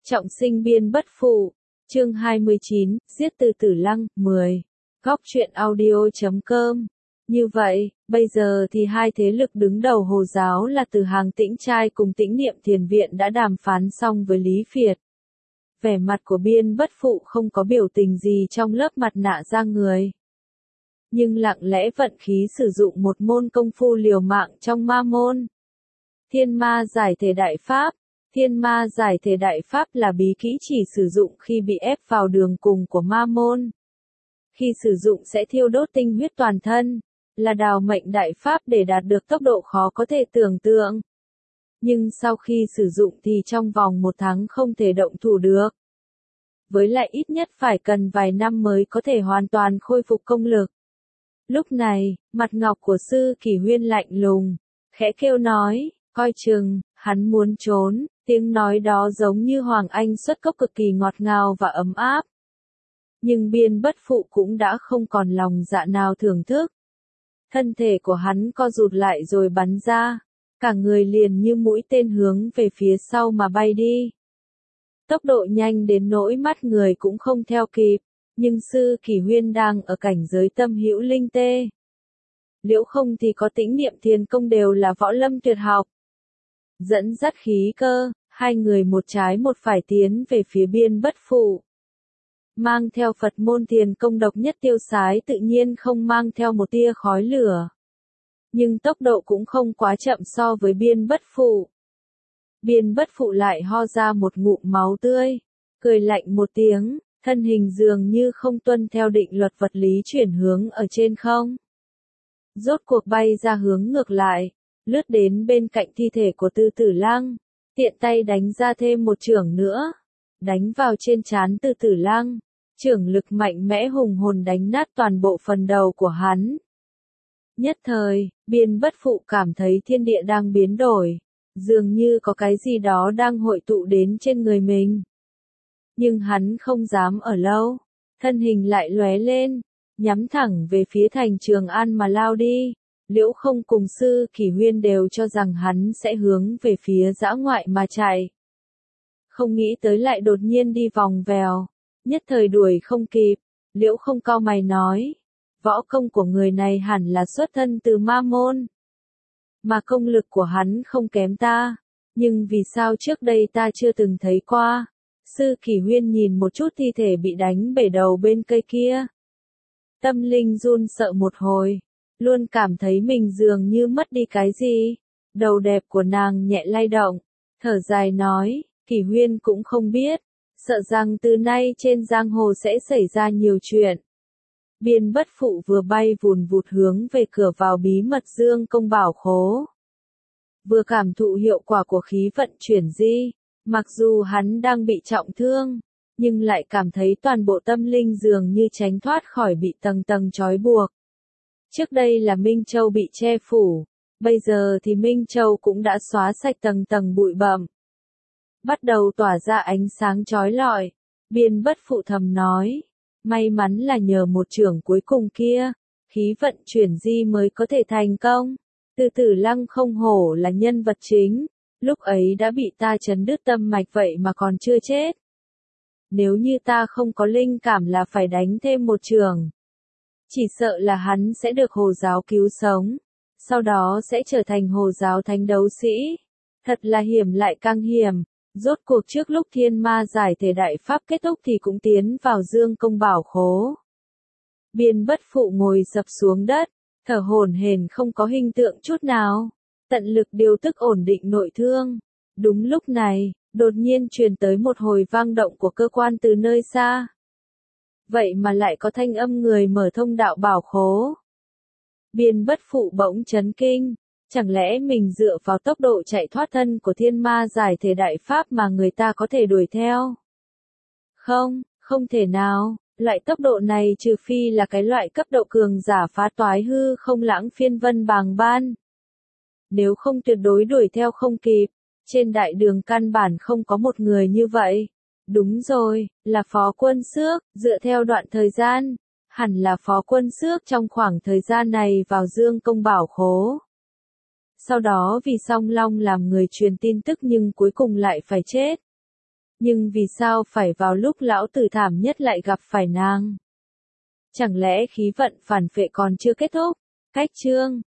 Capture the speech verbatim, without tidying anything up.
Trọng sinh biên bất phụ. Chương hai mươi chín, giết từ Tử Lăng, mười. Góc truyện audio chấm com. Như vậy, bây giờ thì hai thế lực đứng đầu Hồ giáo là Từ Hàng Tĩnh Trai cùng Tĩnh Niệm Thiền Viện đã đàm phán xong với Lý Phiệt. Vẻ mặt của biên bất phụ không có biểu tình gì trong lớp mặt nạ da người. Nhưng lặng lẽ vận khí sử dụng một môn công phu liều mạng trong ma môn. Thiên ma giải thể đại pháp. Thiên ma giải thể đại pháp là bí kỹ chỉ sử dụng khi bị ép vào đường cùng của ma môn. Khi sử dụng sẽ thiêu đốt tinh huyết toàn thân, là đào mệnh đại pháp để đạt được tốc độ khó có thể tưởng tượng. Nhưng sau khi sử dụng thì trong vòng một tháng không thể động thủ được. Với lại ít nhất phải cần vài năm mới có thể hoàn toàn khôi phục công lực. Lúc này, mặt ngọc của Sư Kỷ Huyên lạnh lùng, khẽ kêu nói, coi chừng, hắn muốn trốn. Tiếng nói đó giống như Hoàng Anh xuất cốc cực kỳ ngọt ngào và ấm áp. Nhưng biên bất phụ cũng đã không còn lòng dạ nào thưởng thức. Thân thể của hắn co rụt lại rồi bắn ra. Cả người liền như mũi tên hướng về phía sau mà bay đi. Tốc độ nhanh đến nỗi mắt người cũng không theo kịp. Nhưng Sư Kỷ Huyên đang ở cảnh giới tâm hữu linh tê. Liễu không thì có Tĩnh Niệm Thiền Công đều là võ lâm tuyệt học. Dẫn dắt khí cơ, hai người một trái một phải tiến về phía biên bất phụ. Mang theo Phật môn thiền công độc nhất tiêu sái tự nhiên không mang theo một tia khói lửa. Nhưng tốc độ cũng không quá chậm so với biên bất phụ. Biên bất phụ lại ho ra một ngụm máu tươi, cười lạnh một tiếng, thân hình dường như không tuân theo định luật vật lý chuyển hướng ở trên không. Rốt cuộc bay ra hướng ngược lại. Lướt đến bên cạnh thi thể của Từ Tử Lăng, tiện tay đánh ra thêm một chưởng nữa, đánh vào trên trán Từ Tử Lăng, chưởng lực mạnh mẽ hùng hồn đánh nát toàn bộ phần đầu của hắn. Nhất thời, biên bất phụ cảm thấy thiên địa đang biến đổi, dường như có cái gì đó đang hội tụ đến trên người mình. Nhưng hắn không dám ở lâu, thân hình lại lóe lên, nhắm thẳng về phía thành Trường An mà lao đi. Liễu không cùng Sư Kỷ Huyên đều cho rằng hắn sẽ hướng về phía dã ngoại mà chạy. Không nghĩ tới lại đột nhiên đi vòng vèo, nhất thời đuổi không kịp. Liễu không cau mày nói, võ công của người này hẳn là xuất thân từ ma môn. Mà công lực của hắn không kém ta, nhưng vì sao trước đây ta chưa từng thấy qua. Sư Kỷ Huyên nhìn một chút thi thể bị đánh bể đầu bên cây kia. Tâm linh run sợ một hồi. Luôn cảm thấy mình dường như mất đi cái gì. Đầu đẹp của nàng nhẹ lay động, thở dài nói, Kỷ Huyên cũng không biết, sợ rằng từ nay trên giang hồ sẽ xảy ra nhiều chuyện. Biên bất phụ vừa bay vùn vụt hướng về cửa vào bí mật Dương Công Bảo Khố. Vừa cảm thụ hiệu quả của khí vận chuyển di, mặc dù hắn đang bị trọng thương, nhưng lại cảm thấy toàn bộ tâm linh dường như tránh thoát khỏi bị tầng tầng trói buộc. Trước đây là Minh Châu bị che phủ, bây giờ thì Minh Châu cũng đã xóa sạch tầng tầng bụi bặm. Bắt đầu tỏa ra ánh sáng chói lọi, biên bất phụ thầm nói, may mắn là nhờ một chưởng cuối cùng kia, khí vận chuyển di mới có thể thành công. Từ Tử Lăng không hổ là nhân vật chính, lúc ấy đã bị ta chấn đứt tâm mạch vậy mà còn chưa chết. Nếu như ta không có linh cảm là phải đánh thêm một chưởng, chỉ sợ là hắn sẽ được Hồ giáo cứu sống, sau đó sẽ trở thành Hồ giáo thánh đấu sĩ. Thật là hiểm lại càng hiểm, rốt cuộc trước lúc thiên ma giải thể đại pháp kết thúc thì cũng tiến vào Dương Công Bảo Khố. Biên bất phụ ngồi sập xuống đất, thở hổn hển không có hình tượng chút nào, tận lực điều tức ổn định nội thương. Đúng lúc này, đột nhiên truyền tới một hồi vang động của cơ quan từ nơi xa. Vậy mà lại có thanh âm người mở thông đạo bảo khố. Biên bất phụ bỗng chấn kinh, chẳng lẽ mình dựa vào tốc độ chạy thoát thân của thiên ma giải thể đại pháp mà người ta có thể đuổi theo? Không, không thể nào, loại tốc độ này trừ phi là cái loại cấp độ cường giả phá toái hư không lãng phiên vân bàng ban. Nếu không tuyệt đối đuổi theo không kịp, trên đại đường căn bản không có một người như vậy. Đúng rồi, là Phó Quân Xước, dựa theo đoạn thời gian, hẳn là Phó Quân Xước trong khoảng thời gian này vào Dương Công Bảo Khố. Sau đó vì Song Long làm người truyền tin tức nhưng cuối cùng lại phải chết. Nhưng vì sao phải vào lúc lão tử thảm nhất lại gặp phải nàng? Chẳng lẽ khí vận phản phệ còn chưa kết thúc? Cách chương